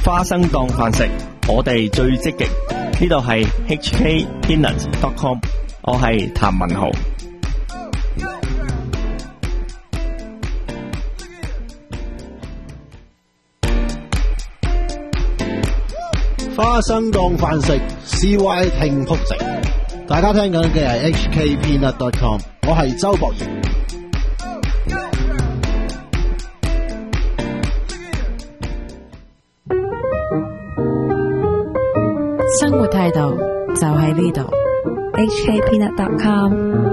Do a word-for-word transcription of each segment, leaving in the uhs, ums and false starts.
花生當飯食，我哋最積極。呢度係 H K Peanut dot com， 我係譚文豪。 花生當飯食 ，C Y 聽仆直。大家聽緊嘅係 H K Peanut dot com， 我係周博賢。 生活態度就喺呢度 ，H K Peanut dot com。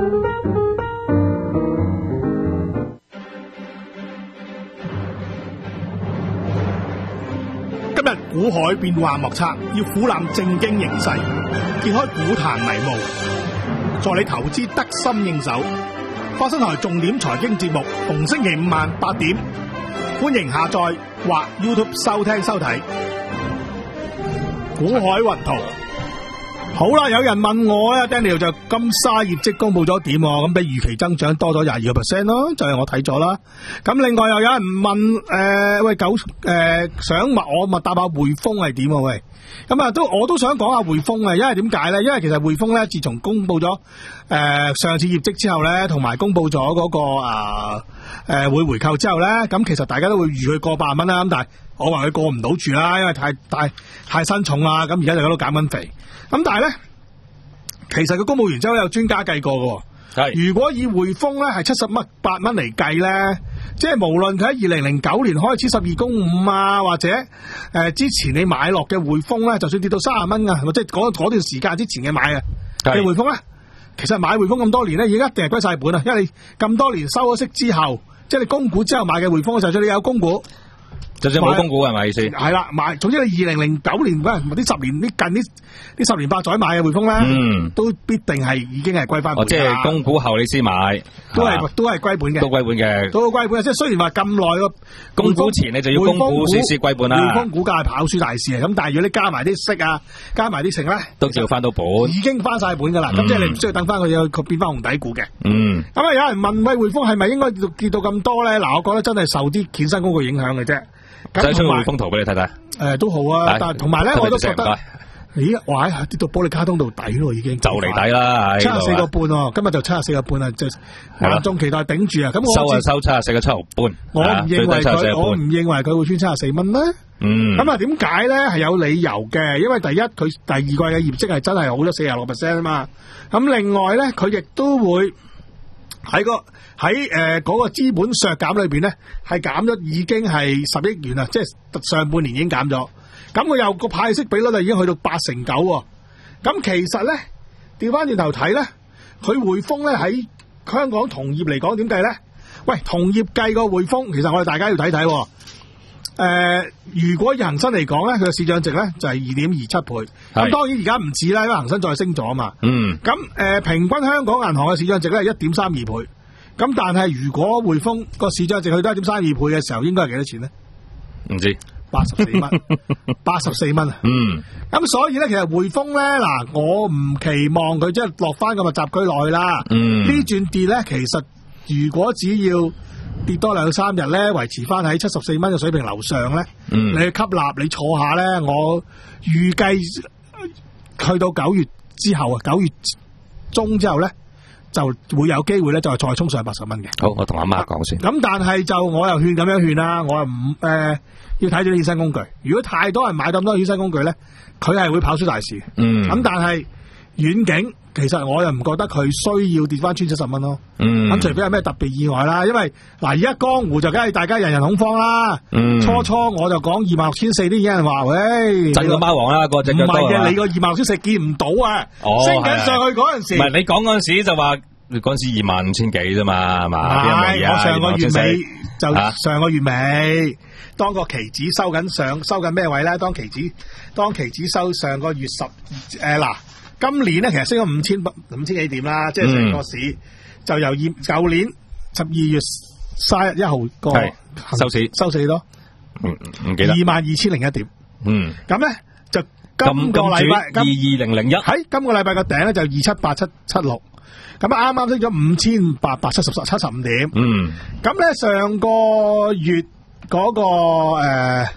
今日股海變幻莫測，要俯瞰正經形勢，揭開股壇迷霧，助你投資得心應手。花生台重點財經節目，逢星期五晚八點，歡迎下載或 YouTube 收聽收睇。股海雲圖，好啦，有人問我啊 Daniel 就金沙業績公布咗點，咁比預期增長多咗廿二個 percent 咯，就係、是、我睇咗啦。咁另外又有人問誒、呃，喂九誒、呃、想問我咪答下匯豐係點啊？喂，咁啊都我都想講下匯豐啊，因為點解咧？因為其實匯豐咧自從公布咗誒、呃、上次業績之後咧，同埋公布咗嗰、那個啊誒、呃、會回購之後咧，咁其實大家都會預佢過百蚊啦。咁但係我話佢過唔到住啦，因為太太太身重啦。咁而家就喺度減緊肥。咁但係咧，其實佢公布完之後有專家計過嘅。係如果以匯豐咧係七十蚊八蚊嚟計咧，即係無論佢喺二零零九年開始十二公五啊，或者誒、呃、之前你買落嘅匯豐咧，就算跌到三十蚊啊，或者嗰嗰段時間之前嘅買嘅嘅匯豐咧，其實買匯豐咁多年咧，已經一定係歸晒本啊，因為你咁多年收咗息之後，即係你供股之後買嘅匯豐，就算你有供股。 就算冇供股係咪意思？ 係啦，買，總之你二零零九年嗰陣，啲十年，啲近啲啲十年八載買嘅匯豐咧，嗯，都必定係已經係歸翻本。哦，即係供股後你先買，都係都係歸本嘅，都歸本嘅，都歸本嘅。即係雖然話咁耐個供股前你就要供股先先歸本啦。匯豐股價係跑輸大市嘅，咁但係如果你加埋啲息啊，加埋啲成咧，都照翻到本，已經翻晒本噶啦。咁、嗯、即係你唔需要等翻佢有佢變翻紅底股嘅。嗯。咁啊，有人問喂，匯豐係咪應該跌到咁多咧？嗱，我覺得真係受啲衍生工具影響嘅啫。使出匯豐圖俾你睇睇，誒、呃、都好啊，但係同埋咧，我都覺得，咦，哇，跌到玻璃卡通度底咯，已經就嚟底啦，七十四個半哦，今日就七十四個半啊，即係萬眾期待頂住啊，咁我收啊收七十四個七毫半，我唔認為佢，我唔認為佢會穿七十四蚊咧，嗯，咁啊點解咧？係有理由嘅，因為第一佢第二季嘅業績係真係好咗四十六 percent 啊嘛，咁另外咧佢亦都會。喺個喺誒嗰個資本削減裏邊咧，係減咗已經係十億元啦，即係上半年已經減咗。咁佢又個派息比率就已經去到八成九。咁其實咧，調翻轉頭睇咧，佢匯豐咧喺香港同業嚟講點計咧？喂，同業計個匯豐，其實我哋大家要睇睇。誒、呃，如果恒生嚟講咧，佢嘅市賬值咧就係二點二七倍。咁當然而家唔止啦，因為恒生再升咗啊嘛。嗯。咁誒、呃，平均香港銀行嘅市賬值咧係一點三二倍。咁但係如果匯豐個市賬值去到一點三二倍嘅時候，應該係幾多錢咧？唔知。八十四蚊。八十四蚊啊。嗯。咁所以咧，其實匯豐咧，嗱，我唔期望佢即係落翻個密集區內啦。嗯。呢轉跌咧，其實如果只要跌多兩三日咧，維持翻喺七十四蚊嘅水平樓上咧，嗯，你去吸納，你坐下咧，我預計去到九月之後啊，九月中之後咧，就會有機會咧，就係再衝上八十蚊嘅。好，我同阿媽講先。咁但係就我又勸咁樣勸啦，我又唔誒要睇咗衍生工具。如果太多人買咁多衍生工具咧，佢係會跑輸大市。嗯。咁但係遠景。其實我又唔覺得佢需要跌翻穿七十蚊咯，嗯，咁除非有咩特別意外啦，因為嗱而家江湖就梗係大家人人恐慌啦，嗯，初初我就講二萬六千四，啲人話喂，震個貓王啦，個隻腳多啊，唔係嘅，你個二萬六千四見唔到啊，哦，升緊上去嗰陣時，唔係你講嗰陣時就話，你嗰陣時二萬五千幾啫嘛，係嘛？係，我上個月尾就上個月尾，當個期指收緊上收緊咩位咧？當期指當期指收上個月十誒嗱。今年咧，其實升咗五千五千幾點啦，即係成個市、嗯、就由二舊年十二月三十一號個收市收市多，唔唔記得二萬二千零一點，嗯，咁咧就今個禮拜二二零零一喺今個禮拜個頂咧就二七八七七六，咁啱啱升咗五千八百七十七十五點，嗯，咁咧上個月嗰、那個誒。呃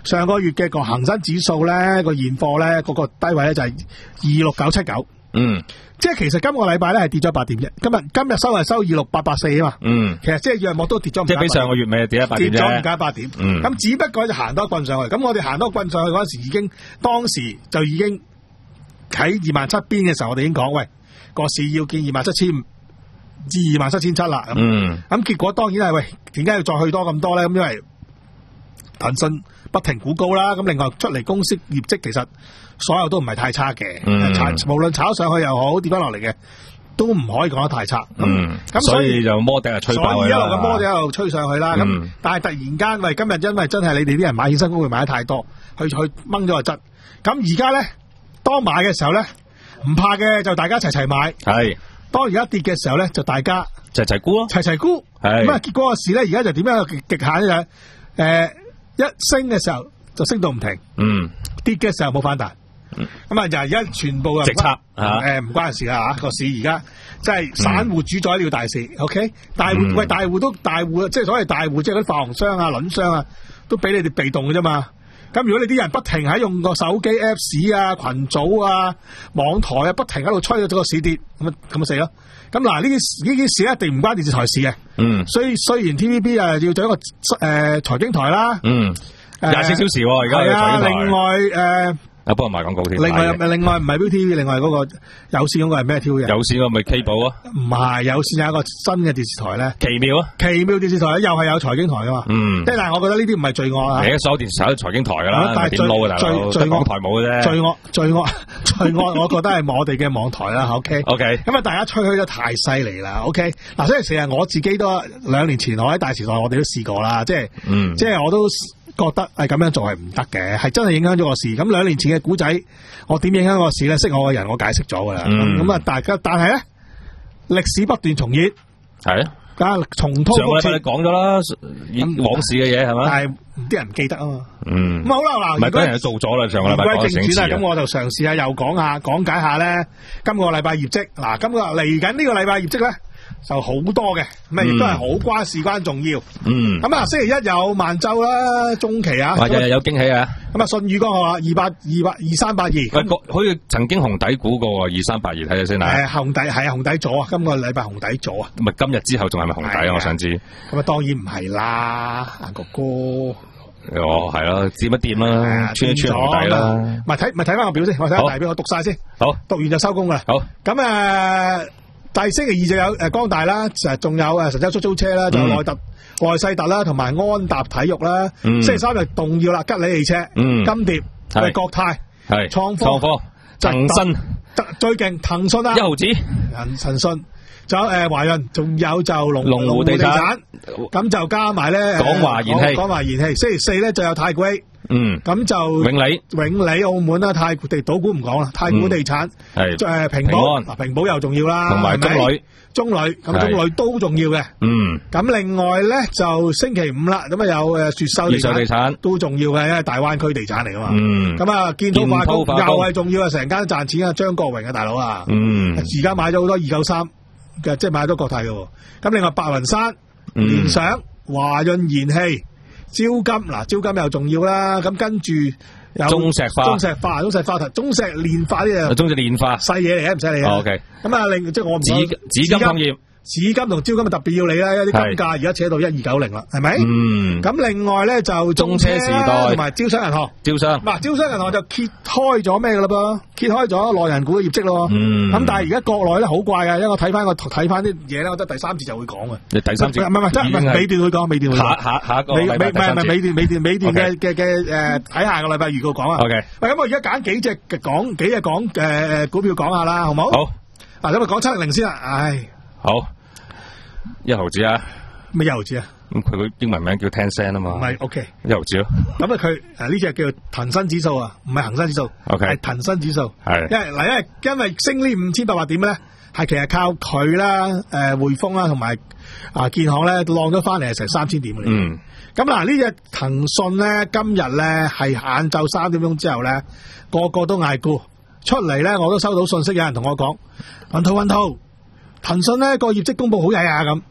上個月嘅個恒生指數咧個現貨咧嗰個低位咧就係二六九七九。 嗯， 即係其實今個禮拜咧係跌咗八點啫，今日今日收係收二六八八四啊嘛。 嗯， 其實即係約莫都跌咗， 即係比上個月尾跌咗八點啫， 跌咗唔加八點。 嗯， 咁只不過就行多一棍上去，咁我哋行多一棍上去嗰時已經當時就已經喺二萬七邊嘅時候，我哋已經講喂個市要見二萬七千至二萬七千七啦。 嗯， 咁結果當然係喂，點解要再去多咁多咧？咁因為騰訊不停估高啦，咁另外出嚟公司業績其實所有都唔係太差嘅，嗯、無論炒上去又好跌翻落嚟嘅，都唔可以講得太差。咁、 嗯、 咁所以就摩底係吹爆所以一路嘅摩底一路吹上去啦。咁、 嗯、 但係突然間喂，今日因為真係你哋啲人買衍生工具買得太多，去去掹咗個質。咁而家咧，當買嘅時候咧，唔怕嘅就大家齊齊買。係。當而家跌嘅時候咧，就大家齊齊沽咯，齊齊沽。係。咁啊，結果個市咧，而家就點樣極極限咧？誒、呃，一升嘅時候就升到唔停。嗯。跌嘅時候冇反彈。咁啊，就而家全部啊， 直插誒唔關事啦嚇，個市而家即係散戶主宰了大市、嗯、，OK？ 大戶、嗯、喂，大戶都大戶，即係所謂大戶，即係嗰啲發行商啊、輪商啊，都俾你哋被動嘅啫嘛。咁如果你啲人不停喺用個手機 Apps 啊、群組啊、網台啊，不停喺度吹咗個市跌，咁啊咁啊死咯。咁嗱，呢啲呢件事一定唔關電視台事嘅。嗯。所以雖然 T V B 啊要做一個誒財經台啦。嗯。 廿四小時喎，而家係啊， 另外誒。呃啊，幫人賣廣告添。 另外，另外唔係 V T V， 另外嗰個有線嗰個係咩 T V 啊？ 有線嗰個咪 K 寶啊？ 唔係，有線有一個新嘅電視台咧。 奇妙啊！奇妙電視台又係有財經台噶嘛？嗯。即係但係我覺得呢啲唔係罪惡啊。 而家所有電視台都財經台噶啦，但係點撈啊大佬？ 罪惡台冇嘅啫。 罪惡罪惡罪惡，我覺得係我哋嘅網台啦。OK。OK。咁啊，大家吹噓得太犀利啦。OK。嗱，所以成日我自己都兩年前我喺大時代，我哋都試過啦。即係，嗯，即係我都。覺得係咁樣做係唔得嘅，係真係影響咗個市。咁兩年前嘅古仔，我點影響個市咧？識我嘅人，我解釋咗噶啦。咁啊、嗯，大家但係咧，歷史不斷重演，係啊，重蹈覆轍。上個禮拜你講咗啦，往事嘅嘢係嘛？但係啲人唔記得啊嘛。嗯。咁好啦，嗱，唔係嗰人做咗啦，上個禮拜講正事。咁我就嘗試下又講下，講解下咧，今個禮拜業績。嗱，今個嚟緊呢個禮拜業績咧。就好多嘅，咁啊亦都係好關事關重要。嗯，咁啊星期一有萬洲啦，中期啊， 或者係有驚喜啊。 咁啊舜宇光學啊，二八二八二三八二， 好似曾經紅底估過二三八二，睇下先啊。 誒，紅底係啊，紅底咗啊，今個禮拜紅底咗啊。 咁啊，今日之後仲係咪紅底啊？我想知。 咁啊，當然唔係啦，阿哥哥。 哦，係咯，掂一掂啦，穿一穿紅底啦。 咪睇咪睇翻個表先，我睇下大表，我讀晒先。好，讀完就收工噶啦。好，咁誒。第星期二就有誒光大啦，就仲有誒神州出租車啦，仲有內特、內世特啦，同埋安踏體育啦。星期三就動要啦，吉利汽車、金蝶、係國泰、係創科、創科、騰訊，最勁騰訊啦，一毫子，騰訊，仲有誒華潤，仲有就龍龍湖地產，咁就加埋咧廣華燃氣，廣華燃氣。星期四咧就有太古 A。嗯，咁就永利、永利澳門啦，太古地賭股唔講啦，太古地產係誒平保，嗱平保又重要啦，同埋中旅、中旅咁中旅都重要嘅。嗯，咁另外咧就星期五啦，咁啊有誒越秀地產都重要嘅，因為大灣區地產嚟噶嘛。嗯，咁啊建滔化工又係重要啊，成間賺錢啊，張國榮啊大佬啊。嗯，而家買咗好多二九三嘅，即係買咗國泰嘅。咁另外白雲山、聯想、華潤燃氣。招金嗱，招金又重要啦，咁跟住有中石化、 中石化、中石化、中石煉化呢啊， 中石煉化細嘢嚟嘅，唔使理啊。OK，咁啊，另即係我唔紫紫金礦業。紫金同招金特別要你啦，因為啲金價而家扯到一二九零啦，係咪？嗯。咁另外咧就中車時代同埋招商銀行，招商嗱，招商銀行就揭開咗咩噶啦噃？揭開咗內人股嘅業績咯。嗯。咁但係而家國內咧好怪啊，因為我睇翻個睇翻啲嘢咧，我覺得第三節就會講嘅。你第三節唔係唔係，即係唔係尾段會講，尾段會講。下下下一個禮拜第三節。唔係唔係尾段尾段尾段嘅嘅嘅誒，睇下個禮拜預告講啊。OK。喂，咁我而家揀幾隻嘅講幾隻講誒股票講下啦，好唔好？好。嗱，咁啊講七零零先啦，唉。 好，一毫子啊？ 咩一毫子啊？ 咁佢個英文名叫 ten cent 啊嘛。 唔係 ，OK， 一毫子咯。 咁啊，佢誒呢隻叫做騰訊指數啊，唔係恒生指數，OK，係騰訊指數。係，因為嗱，因為因為升呢五千八百點咧，係其實靠佢啦，誒匯豐啦，同埋啊建行咧浪咗翻嚟係成三千點嘅。嗯。咁嗱，呢隻騰訊咧，今日咧係晏晝三點鐘之後咧，個個都嗌沽出嚟咧，我都收到信息，有人同我講，雲濤雲濤。騰訊咧個業績公布好曳啊咁，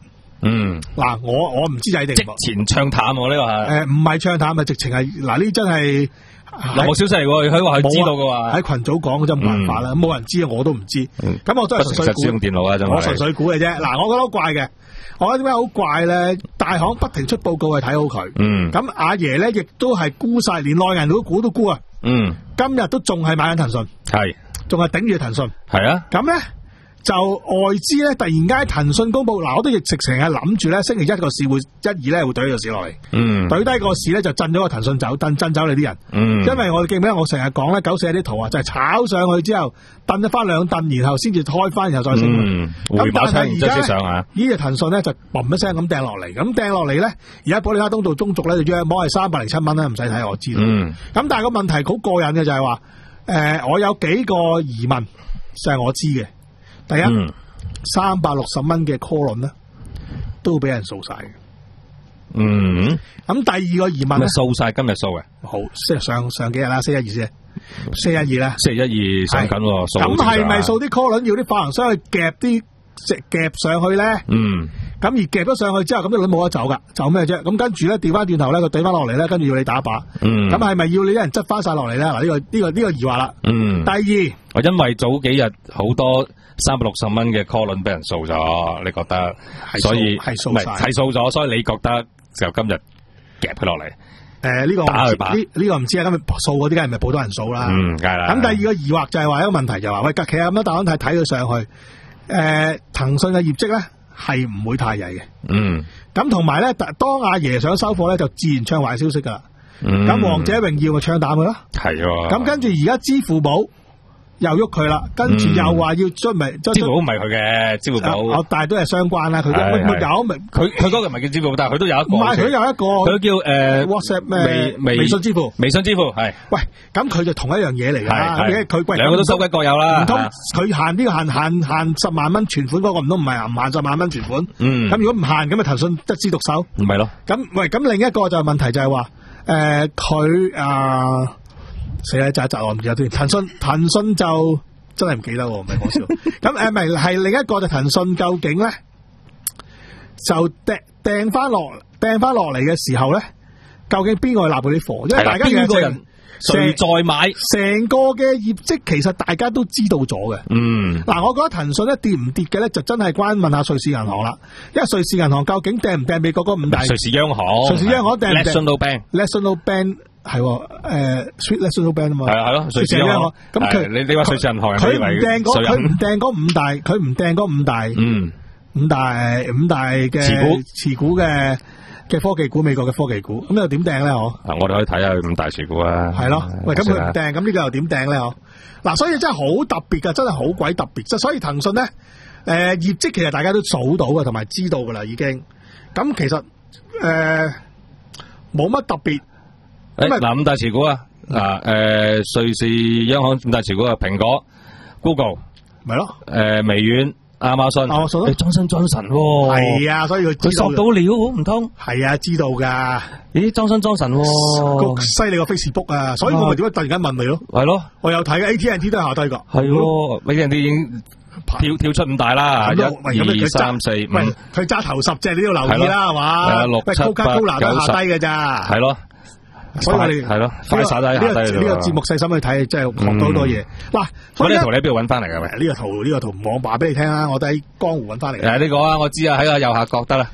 嗯， 嗱，我我唔知仔定即前唱淡喎呢個係， 誒唔係唱淡，咪直情係嗱呢真係內幕消息嚟喎，佢話佢知道嘅話， 喺群組講真冇辦法啦，冇、嗯、人知啊，我都唔知，咁、嗯、我都係純粹估， 用電腦啊，真係， 我純粹估嘅啫。嗱，我覺得好怪嘅，我覺得點解好怪咧？大行不停出報告係睇好佢，嗯，咁阿爺咧亦都係估晒，連內銀都估都估啊，嗯，今日都仲係買緊騰訊，係，仲係頂住騰訊，係啊，咁咧。就外資咧，突然間騰訊公布，嗱，我都亦直情係諗住咧，星期一個市會一二咧會懟個市落嚟，嗯，懟低個市咧就震咗個騰訊走，震震走你啲人，嗯，因為我記唔記得我成日講咧，九四啲圖啊，就係、是、炒上去之後，掟咗翻兩掟，然後先至開翻，然後再升，嗯，回馬槍而家上啊，呢隻騰訊咧就嘣一聲咁掟落嚟，咁掟落嚟咧，而家保利加通道中軸咧就約摸係三百零七蚊啦，唔使睇我知道，嗯，咁但係個問題好過癮嘅就係話，誒、呃，我有幾個疑問，就係、是、我知嘅。第一，三百六十蚊嘅 call 輪咧，都俾人掃晒嘅。嗯，咁第二個疑問咧， 掃晒今日掃嘅， 好，即係上上幾日啦，四一二先，四一二咧， 四一二上緊， 咁係咪掃啲 call 輪要啲發行商去夾啲即夾上去咧？嗯，咁而夾咗上去之後，咁啲輪冇得走噶，走咩啫？咁跟住咧，調翻轉頭咧，佢懟翻落嚟咧，跟住要你打靶。嗯，咁係咪要你啲人執翻晒落嚟咧？嗱，呢個呢個呢個疑惑啦。嗯，第二， 我因為早幾日好多。三百六十蚊嘅 call 輪俾人掃咗，你覺得？所以係掃晒， 係掃咗，所以你覺得就今日夾佢落嚟？誒、 呃，呢、這個打佢靶，呢呢、這個唔知啊。今日掃嗰啲梗係咪好多人掃啦？嗯，梗係啦。咁第二個疑惑就係話一個問題就係話，喂，其實咁多大行睇睇佢上去，誒、呃，騰訊嘅業績咧係唔會太曳嘅。嗯。咁同埋咧，當阿爺想收貨咧，就自然唱壞消息噶啦。嗯。咁王者榮耀咪唱淡佢咯？係喎。咁跟住而家支付寶。又喐佢啦，跟住又話要出咪，支付寶唔係佢嘅，支付寶， 啊、但係都係相關啦。佢佢有咪？佢佢嗰個唔係叫支付寶，但係佢都有一個。唔係佢有一個，佢叫誒、呃、WhatsApp 咩？微微信支付， 微信支付係。 喂，咁佢就同一樣嘢嚟㗎。佢兩個都收歸各有啦。唔通佢限呢個限限限十萬蚊存款嗰個唔通唔係唔限十萬蚊存款？嗯。咁如果唔限，咁咪騰訊一枝獨秀？ 唔係咯。 咁喂，咁另一個就係問題就係話，誒佢啊。死啦！扎一扎我唔記得添。騰訊騰訊就真係唔記得，唔係講笑。咁誒，咪係另一個就騰訊究竟咧，就掟掟翻落掟翻落嚟嘅時候咧，究竟邊個去納佢啲貨？因為大家邊個人誰在買？成個嘅業績其實大家都知道咗嘅。嗯。嗱，我覺得騰訊咧跌唔跌嘅咧，就真係關問下瑞士銀行啦。因為瑞士銀行究竟掟唔掟美國嗰五大？ 瑞士央行。 瑞士央行掟唔掟 ？National Bank。National Bank。係誒 Swiss National Bank 啊嘛，係啊係咯， 瑞士銀行。咁佢你你話瑞士銀行， 佢唔掟嗰佢唔掟嗰五大，佢唔掟嗰五大，嗯，五大五大嘅持股持股嘅嘅科技股，美國嘅科技股，咁又點掟咧？嗬？ 嗱，我哋可以睇下五大持股啊。 係咯，喂，咁佢唔掟，咁呢個又點掟咧？嗬？嗱，所以真係好特別噶，真係好鬼特別。所以騰訊咧，誒、呃，業績其實大家都數到嘅，同埋知道噶啦，已經。咁其實誒冇乜特別。 誒，嗱，五大持股啊，嗱，誒，瑞士央行五大持股啊，蘋果、Google， 咪咯， 誒，微軟、亞馬遜，亞馬遜，莊森莊臣， 係啊，所以佢佢索到料，唔通？ 係啊，知道噶， 咦，莊森莊臣， 犀利個 Facebook 啊，所以我咪點解突然間問你咯？ 係咯， 我有睇嘅 A T and T 都係下低噶， 係喎，A T and T已經跳跳出五大啦，一、二、三、四、五， 佢揸頭十隻，你都要留意啦，係嘛？ 六、七、八、九、十， 下低嘅咋？ 係咯。所以我哋係咯，快手低下低呢個呢個節目細心去睇，真係學到好多嘢。嗱， 嗰啲圖你喺邊度揾翻嚟噶？ 呢個圖呢個圖唔講話俾你聽啦，我都喺江湖揾翻嚟。 誒，呢個啊，我知啊，喺個右下角得啦。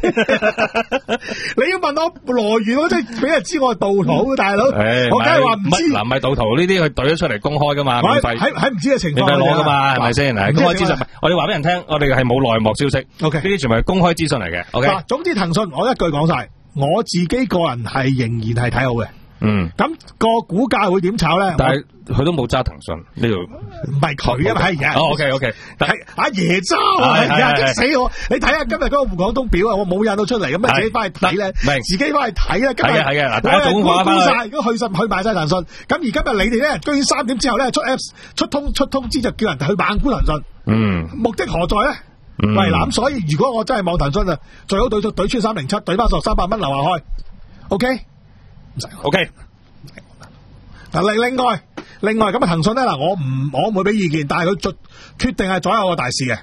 你要問我來源，我真係俾人知我係盜圖，大佬。我梗係話唔知。 嗱，唔係盜圖呢啲，佢懟咗出嚟公開噶嘛， 喺喺唔知嘅情況攞噶嘛，係咪先？公開資訊，我哋話俾人聽，我哋係冇內幕消息。O K，呢啲全部係公開資訊嚟嘅。O K， 嗱，總之騰訊，我一句講晒，我自己個人係仍然係睇好嘅。嗯，咁個股價會點炒咧？ 但係佢都冇揸騰訊呢度， 唔係佢啊嘛，係而家。 哦 ，OK OK， 但係阿爺揸啊，而家激死我！你睇下今日嗰個滬港通表啊，我冇印到出嚟，咁啊自己翻去睇咧，自己翻去睇啦。係嘅係嘅，嗱，大家總話翻晒，如果去晒去買晒騰訊，咁而今日你哋咧，居然三點之後咧出 Apps 出通出通知就叫人去猛沽騰訊。嗯，目的何在咧？喂，嗱，咁所以如果我真係望騰訊啊，最好對對穿三零七，對翻十三百蚊樓下開 ，OK。 O K， 嗱，另另外另外咁啊，騰訊咧嗱，我唔我唔會俾意見，但係佢決決定係左右個大市嘅，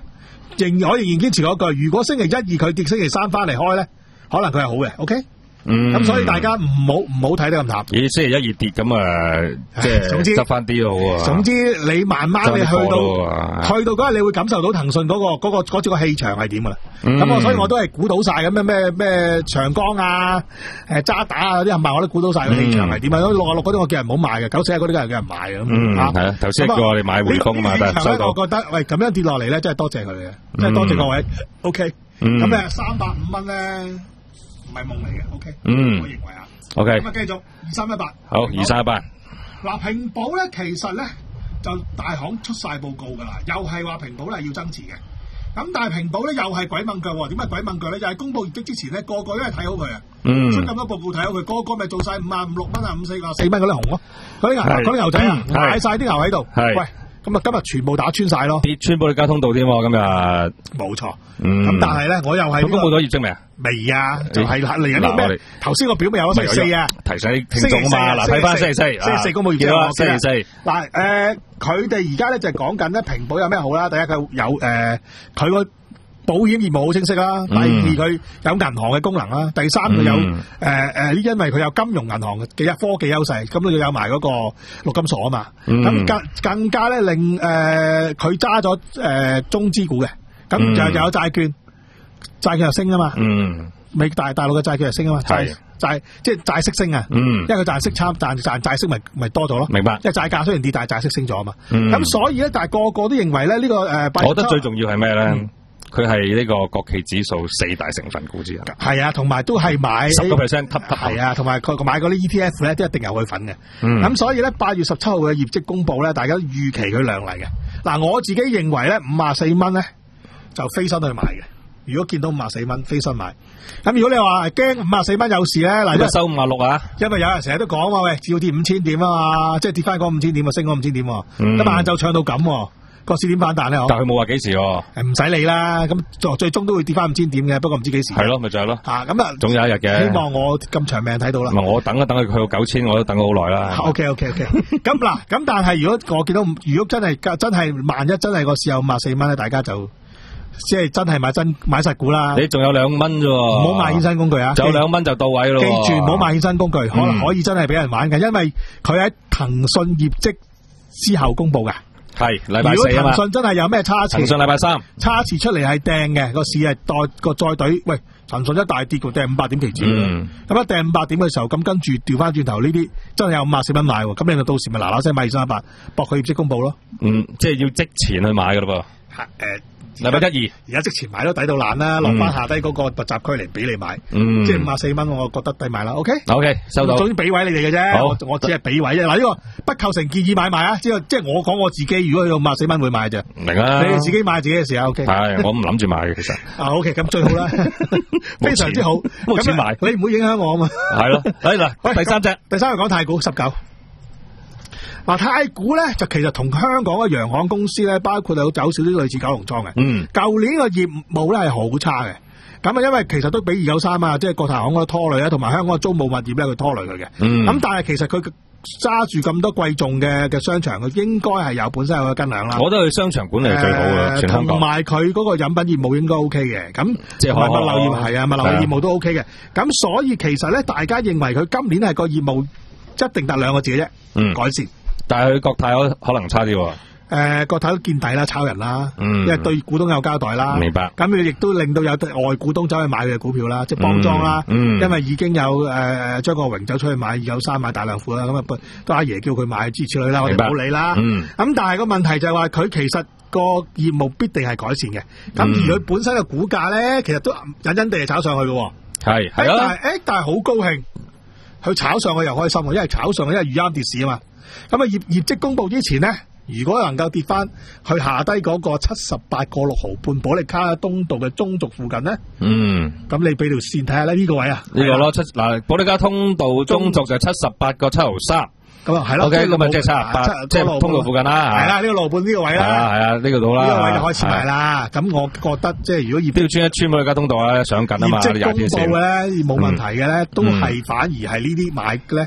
仍我仍然堅持嗰句，如果星期一二佢跌，星期三翻嚟開咧，可能佢係好嘅。OK。嗯，咁所以大家唔好唔好睇得咁淡。 咦，星期一二跌咁啊，即係總之執翻啲都好啊。 總之你慢慢你去到去到嗰日，你會感受到騰訊嗰個嗰個嗰隻個氣場係點噶啦。咁我所以我都係估到晒咁咩咩咩長江啊、誒渣打啊啲冚唪唥我都估到晒個氣場係點啊。六啊六嗰啲我叫人唔好買嘅，九四一嗰啲梗係叫人買嘅。 嗯，係啊，頭先叫我哋買匯豐啊嘛，但係收到。 我覺得喂咁樣跌落嚟咧，真係多謝佢嘅，真係多謝各位。OK，咁咧三百五蚊咧。唔係夢嚟嘅 ，OK，嗯，我認為啊 ，OK， 咁啊繼續二三一八， 好，二三一八。 嗱，平保咧其實咧就大行出晒報告噶啦，又係話平保咧要增持嘅，咁但係平保咧又係鬼掹腳，點解鬼掹腳咧？又係公布業績之前咧，個個都係睇好佢啊，嗯，出咁多報告睇好佢，個個咪做晒五啊五六蚊啊，五四啊四蚊嗰啲紅咯，嗰啲牛嗰啲牛仔啊，買晒啲牛喺度，喂。咁啊，今日全部打穿晒咯，跌穿保利加通道添，今日冇錯。咁但係咧，我又係公布咗業績未啊？ 未啊，就係嚟緊啲咩？頭先個表咪有星期四啊， 提醒聽眾啊嘛。嗱，睇翻星期四， 星期四公布業績啦， 星期四。 嗱，誒，佢哋而家咧就係講緊咧，平保有咩好啦？第一佢有誒，佢個保險業務好清晰啦。第二佢有銀行嘅功能啦。第三佢有誒誒，因為佢有金融銀行嘅科技優勢，咁佢有埋嗰個陸金所啊嘛。咁更更加咧令誒佢揸咗誒中資股嘅，咁又又有債券，債券又升啊嘛。嗯，美大大陸嘅債券又升啊嘛。係債即係債息升啊。嗯，因為佢債息差，賺賺債息咪咪多咗咯。明白。因為債價雖然跌，但係債息升咗啊嘛。咁所以咧，但係個個都認為咧呢個誒， 我覺得最重要係咩咧？佢係呢個國企指數四大成分股之一， 係啊，同埋都係買十個 percent， 係啊，同埋佢買嗰啲 E T F 咧，都一定有佢份嘅。咁、嗯、所以咧，八月十七號嘅業績公布咧，大家預期佢亮麗嘅。嗱，我自己認為咧，五啊四蚊咧就飛身去買嘅。如果見到五啊四蚊，飛身買。咁如果你話驚五啊四蚊有事咧，嗱， 都收五啊六啊， 因為有人成日都講話，喂，只要跌五千點啊嘛，即係跌翻嗰五千點啊，升嗰五千點，咁晏晝唱到咁。個市點反彈咧？ 但係佢冇話幾時喎？ 唔使理啦，咁最最終都會跌翻五千點嘅，不過唔知幾時。 係咯，咪就係咯。 吓咁啊， 總有一日嘅。 希望我咁長命睇到啦。 唔係我等一等佢去到九千，我都等咗好耐啦。 OK OK OK。咁嗱，咁但係如果我見到，如果真係真係萬一真係個市有五啊四蚊咧，大家就即係真係買真買實股啦。 你仲有兩蚊啫， 唔好買衍生工具啊！ 仲有兩蚊就到位咯。 記住唔好買衍生工具，可能可以真係俾人玩嘅，因為佢喺騰訊業績之後公布噶。 係禮拜四啊嘛。如果騰訊真係有咩差池， 騰訊禮拜三差池出嚟係掟嘅，個市係代個再隊，喂，騰訊一大跌個掟五百點期指，咁、嗯、一掟五百點嘅時候，咁跟住調翻轉頭呢啲真係有五十四蚊買，咁你就到時咪嗱嗱聲買二三一八，搏佢業績公布咯。 嗯，即係要即前去買噶咯噃。誒、呃。禮拜一二，而家即前買都抵到爛啦，落翻下低嗰個密集區嚟俾你買，嗯、即係五啊四蚊，我覺得抵買啦。OK，OK，、 okay? okay, 收到。 總之俾位你哋嘅啫，我我只係俾位啫。嗱，呢個不構成建議買賣啊，即係即係我講我自己，如果去到五啊四蚊會買啫。 明啊， 你自己買自己嘅時候 OK。 係，我唔諗住買嘅其實。 啊 OK，咁最好啦，非常之好。 冇錢買， 你唔會影響我啊嘛。 係咯，嚟嗱，第三隻， 第三個講太古十九。嗱，太古咧就其實同香港嘅洋行公司咧，包括有走少啲類似九龍倉嘅。嗯，舊年個業務咧係好差嘅。咁啊，因為其實都俾二九三啊，即係國泰行嗰個拖累啦，同埋香港嘅租務物業咧，佢拖累佢嘅。嗯，咁但係其實佢揸住咁多貴重嘅嘅商場，佢應該係有本身有個斤兩啦。 我覺得佢商場管理係最好嘅，全香港。同埋佢嗰個飲品業務應該 O K 嘅。咁即係物流業係啊，物流業務都 O K 嘅。咁所以其實咧，大家認為佢今年係個業務一定得兩個字嘅啫，嗯，改善。但係佢國泰可可能差啲喎。誒，國泰都見底啦，炒人啦，嗯，因為對股東有交代啦。明白。咁佢亦都令到有外股東走去買佢嘅股票啦，即係幫莊啦。嗯。因為已經有誒張國榮走出去買二九三買大量股啦，咁啊都阿爺叫佢買支持佢啦，我哋唔好理啦。嗯。咁但係個問題就係話佢其實個業務必定係改善嘅。咁、嗯、而佢本身嘅股價咧，其實都隱隱地係炒上去嘅。係係咯。但係誒，但係好高興，佢炒上去又開心，因為炒上去因為遇啱跌市啊嘛。咁啊業業績公布之前呢，如果能夠跌翻去下低嗰個七十八個六毫半保利卡東道嘅中軸附近呢，嗯，咁你俾條線睇下咧，呢個位啊，呢個咯七嗱保利卡通道中軸就七十八個七毫三，咁啊係咯，OK，咁咪即係七十八，即係通道附近啦，係啦，呢個路半呢個位啦，係啊係啊，呢個度啦，呢個位就開始買啦。咁我覺得即係如果業績穿一穿保利卡通道咧，上緊啊嘛，業績公布咧冇問題嘅咧，都係反而係呢啲買咧。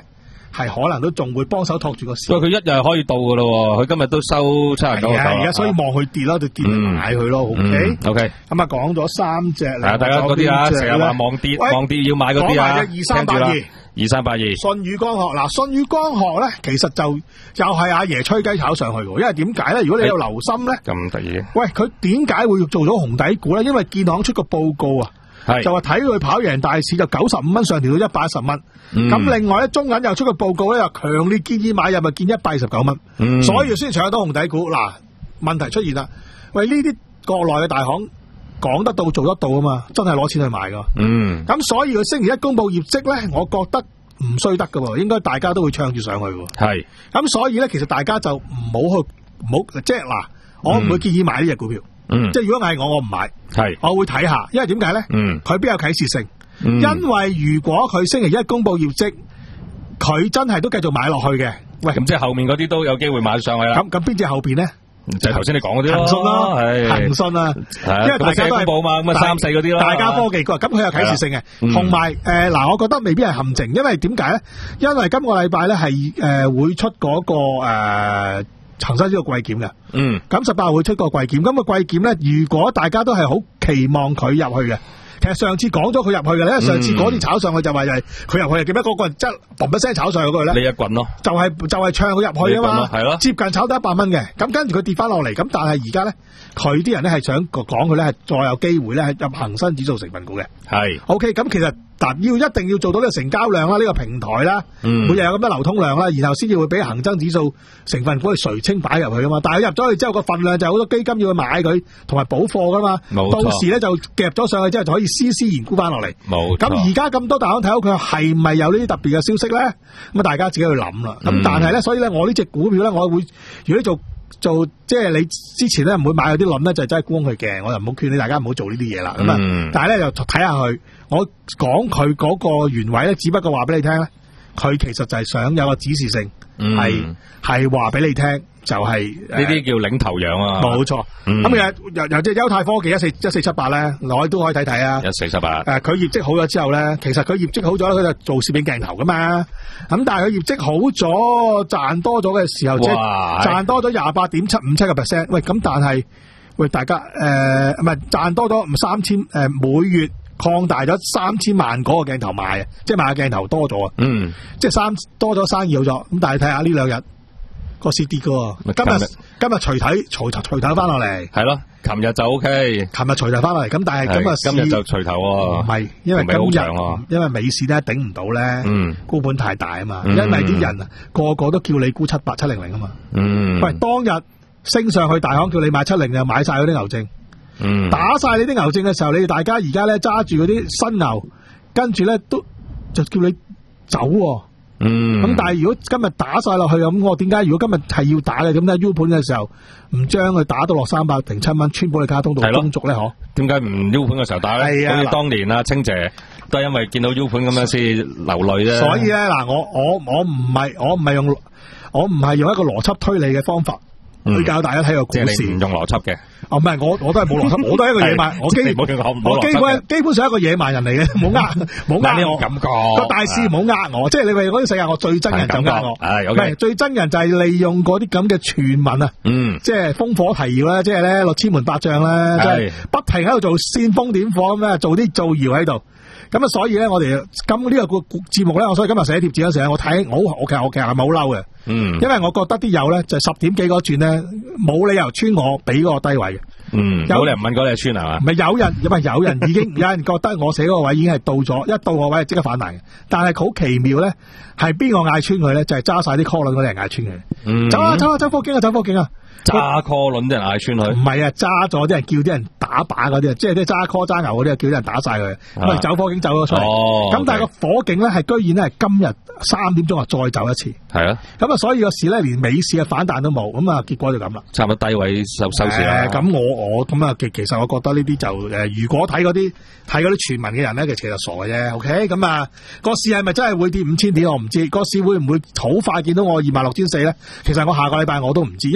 係可能都仲會幫手托住個市。 喂，佢一日可以到噶咯，佢今日都收七十九個九。 而家所以望佢跌咯，就跌嚟買佢咯。OK，OK。咁啊，講咗三隻啦。 大家嗰啲啊，成日話望跌，望跌要買嗰啲啊。 二三八二。 二三八二， 舜宇光學嗱，舜宇光學咧，其實就又係阿爺吹雞炒上去嘅，因為點解咧？如果你有留心咧， 咁得意， 喂，佢點解會做咗紅底股咧？因為建行出個報告啊，就話睇佢跑贏大市，就九十五蚊上調到一百一十蚊。咁、嗯、另外咧，中銀又出個報告咧，又強烈建議買入，咪建一百二十九蚊。嗯、所以先搶到紅底股。嗱，問題出現啦，喂，呢啲國內嘅大行。講得到做得到啊嘛，真係攞錢去買噶。嗯，咁所以佢星期一公布業績咧，我覺得唔衰得噶，應該大家都會唱住上去。係，咁所以咧，其實大家就唔好去，唔好即係嗱，我唔會建議買呢隻股票。嗯，即係如果係我，我唔買。係，我會睇下，因為點解咧？嗯，佢邊有啟示性？嗯、因為如果佢星期一公布業績，佢真係都繼續買落去嘅。喂， 咁即係後面嗰啲都有機會買上去啦。 咁咁邊隻後邊咧？ 就係頭先你講嗰啲咯， 騰訊咯，騰訊啊，因為大家都係報嘛，咁啊三四嗰啲咯， 大家科技股，咁佢有啟示性嘅，同埋誒嗱，我覺得未必係陷阱，因為點解咧？因為今個禮拜咧係誒會出嗰、那個誒恒生指數季檢嘅，嗯，咁十八號會出個季檢，咁、那個季檢咧，如果大家都係好期望佢入去嘅。其實上次講咗佢入去嘅咧，上次嗰啲炒上去就話就係佢入去，點解嗰個人即係嘣一聲炒上去嗰個咧？ 你一棍咯， 就係、是、就係、是、唱佢入去啊嘛，係咯，接近炒得一百蚊嘅，咁跟住佢跌翻落嚟，咁但係而家咧，佢啲人咧係想講佢咧係再有機會咧係入恒生指數成分股嘅，係 ，OK，咁其實嗱要一定要做到呢個成交量啦，呢、這個平台啦，嗯、每日有咁多流通量啦，然後先至會俾恒生指數成分股去垂青擺入去啊嘛，但係佢入咗去之後個份量就好多基金要去買佢，同埋補貨噶嘛，到時咧就夾咗上去之後就可以絲絲然沽翻落嚟，冇。咁而家咁多大行睇到佢係咪有呢啲特別嘅消息咧？咁啊大家自己去諗啦。咁、嗯、但係咧，所以咧我呢隻股票咧，我會如果你做做即係你之前咧唔會買嗰啲輪咧，就真係沽佢嘅。我就唔好勸你大家唔好做呢啲嘢啦。咁啊、嗯，但係咧就睇下佢，我講佢嗰個原委咧，只不過話俾你聽咧，佢其實就係想有個指示性，係係話俾你聽。就係呢啲叫領頭羊啊， 冇錯。咁其實由由隻優泰科技一四一四七八咧，我都可以睇睇啊。一四七八，誒，佢業績好咗之後咧，其實佢業績好咗，佢就做攝影鏡頭噶嘛。咁但係佢業績好咗，賺多咗嘅時候，即係賺多咗廿八點七五七個 percent。喂，咁但係喂大家誒，唔係賺多咗三千誒，每月擴大咗三千萬嗰個鏡頭賣，即係賣嘅鏡頭多咗啊。嗯，即係三多咗生意好咗。咁但係睇下呢兩日。個市跌嘅，今日今日隨睇隨隨睇翻落嚟， 係咯，琴日就 O K，琴日隨睇翻落嚟，咁但係今日今日就隨頭，唔係，因為今日因為美市咧頂唔到咧，嗯，沽盤太大啊嘛，嗯、因為啲人啊個個都叫你沽七八七零零啊嘛，嗯，喂，當日升上去大行叫你買七零，就買晒嗰啲牛證，嗯，打晒你啲牛證嘅時候，你哋大家而家咧揸住嗰啲新牛，跟住咧都就叫你走、啊。嗯，咁但係如果今日打晒落去咁，我點解如果今日係要打嘅，咁咧 U 盤嘅時候唔將佢打到落三百零七蚊，穿保利加通道中軸咧？嗬？點解唔 U 盤嘅時候打咧？係啊，好似當年啊，清姐都係因為見到 U 盤咁樣先流淚啫。所以咧，嗱，我我我唔係我唔係用我唔係用一個邏輯推理嘅方法。去、嗯、教大家睇個股市，即係你唔用邏輯嘅。哦，唔係，我我都係冇邏輯，我都係一個野蠻，我基我基本基本上係一個野蠻人嚟嘅，冇呃冇呃我。感覺個大市唔好呃我，即係你話嗰啲世界，我最憎人就呃我。係，唔係最憎人就係利用嗰啲咁嘅傳聞啊，嗯，即係烽火提謠啦，即係咧落千門百將啦，即係不停喺度做煽風點火咁咧，做啲造謠喺度。咁啊，所以咧，我哋今呢個節目咧，我所以今日寫貼紙嗰時候，我睇我我其實我其實係咪好嬲嘅？嗯，因為我覺得啲友咧就十點幾嗰轉咧，冇理由穿我俾嗰個低位嘅。嗯，冇理由問嗰你係穿係嘛？唔係有人，因為有人已經有人覺得我寫嗰個位已經係到咗，一到個位即刻反彈嘅。但係好奇妙咧，係邊個嗌穿佢咧？就係揸晒啲 call 輪嗰啲人嗌穿佢。嗯，走啊走啊走貨景啊走貨景啊！揸 call 輪啲人嗌穿佢，唔係啊，揸咗啲人叫啲人打靶嗰啲啊，即係啲揸 call 揸牛嗰啲啊，叫啲人打晒佢，咁啊走火警走咗出嚟，咁、哦、但係個火警咧係居然咧係今日三點鐘啊再走一次，係啊，咁啊所以個市咧連美市嘅反彈都冇，咁啊結果就咁啦，差唔多低位收收市啦。咁、呃、我我咁啊其其實我覺得呢啲就誒、呃，如果睇嗰啲睇嗰啲傳聞嘅人咧，其實傻嘅啫。OK，咁啊個市係咪真係會跌五千點我唔知，個市會唔會好快見到我二萬六千四咧？其實我下個禮拜我都唔知，因為點解咧？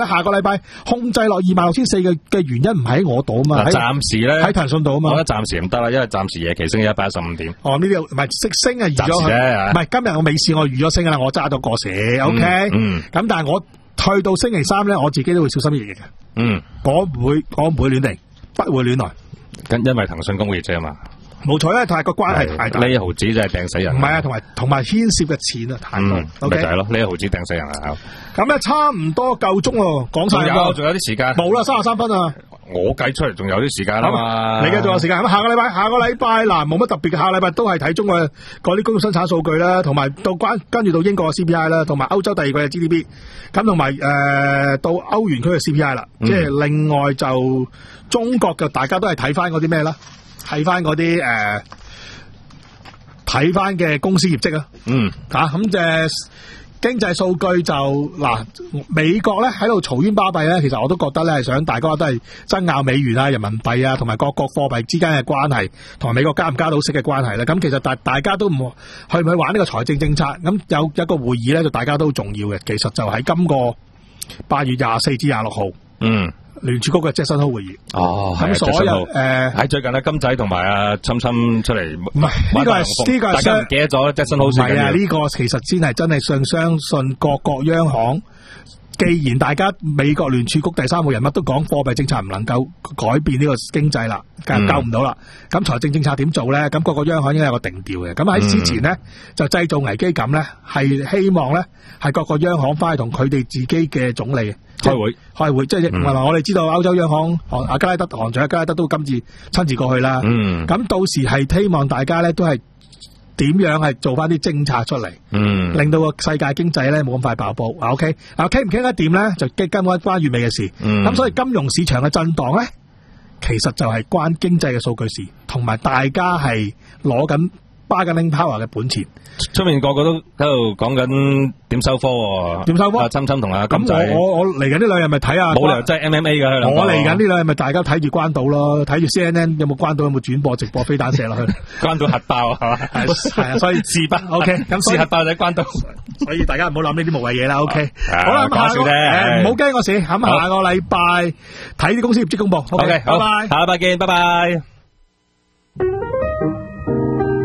咧，下個禮拜控制落二萬六千四嘅嘅原因唔喺我度啊嘛， 暫時咧喺騰訊度啊嘛， 我覺得暫時唔得啦，因為暫時夜期升咗一百一十五點。 哦，呢啲唔係識升啊，預咗佢，唔係今日我未試，我預咗升噶啦，我揸到過時 ，OK， 嗯， 咁、嗯、但係我去到星期三咧，我自己都會小心翼翼嘅， 嗯， 我唔會，我唔會亂嚟，不會亂來， 咁因為騰訊公佈業績啊嘛。 冇錯咧，同埋個關係太大， 呢一毫子真係掟死人。 唔係啊，同埋同埋牽涉嘅錢啊太多。 嗯，咪就係咯，呢一毫子掟死人啊！ 咁咧差唔多夠鐘咯，講晒有，仲有啲時間。 冇啦，三十三分啊！ 我計出嚟仲有啲時間啊嘛。 你嘅仲有時間。咁下個禮拜，下個禮拜嗱冇乜特別嘅，下個禮拜都係睇中嘅嗰啲工業生產數據啦，同埋到關跟住到英國嘅 C P I 啦，同埋歐洲第二季嘅 G D P， 咁同埋誒到歐元區嘅 C P I 啦。嗯、即係另外就中國嘅，大家都係睇翻嗰啲咩啦？睇翻嗰啲誒。睇翻嘅公司業績啊，嗯，吓咁嘅經濟數據就嗱，美國咧喺度嘈冤巴閉咧，其實我都覺得咧係想大家都係爭拗美元啊、人民幣啊，同埋各國貨幣之間嘅關係，同埋美國加唔加到息嘅關係咧。咁其實大大家都唔去唔去玩呢個財政政策，咁有一個會議咧，就大家都好重要嘅。其實就喺今個八月廿四至廿六號，嗯。聯儲局嘅傑森霍會議哦， 咁所有誒喺最近咧，金仔同埋阿侵侵出嚟， 唔係呢個係呢個係大家唔記得咗傑森霍先嘅。 係啊，呢個其實先係真係信相信各國央行。既然大家美國聯儲局第三號人物都講貨幣政策唔能夠改變呢個經濟啦，救唔到啦，咁、嗯、財政政策點做咧？咁各個央行應該有個定調嘅。咁喺之前咧、嗯、就製造危機感咧，係希望咧係各個央行翻去同佢哋自己嘅總理開會開會，即係、嗯、我哋知道歐洲央行阿加拉德行長阿加拉德都今次親自過去啦。咁、嗯、到時係希望大家咧都係。點樣係做翻啲政策出嚟，嗯，令到個世界經濟咧冇咁快爆煲啊 ？OK，啊傾唔傾得掂咧，就基根本關月尾嘅事。咁、嗯、所以金融市場嘅震盪咧，其實就係關經濟嘅數據事，同埋大家係攞緊bargaining power嘅本錢。 出面個個都喺度講緊點收科， 點收科？ 阿侵侵同阿金仔， 咁我我我嚟緊呢兩日咪睇下， 冇理由真係 M M A 噶。 我嚟緊呢兩日咪大家睇住關島咯，睇住 C N N 有冇關島有冇轉播直播飛彈射落去， 關島核爆係嘛？ 係啊，所以事不 OK，咁試核爆就喺關島，所以大家唔好諗呢啲無謂嘢啦。OK，好啦，咁下個誒唔好驚個事，咁下個禮拜睇啲公司業績公布。OK，拜拜， 下禮拜見，拜拜。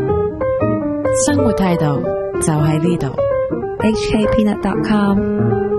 生活態度就喺呢度 ，H K Peanut dot com。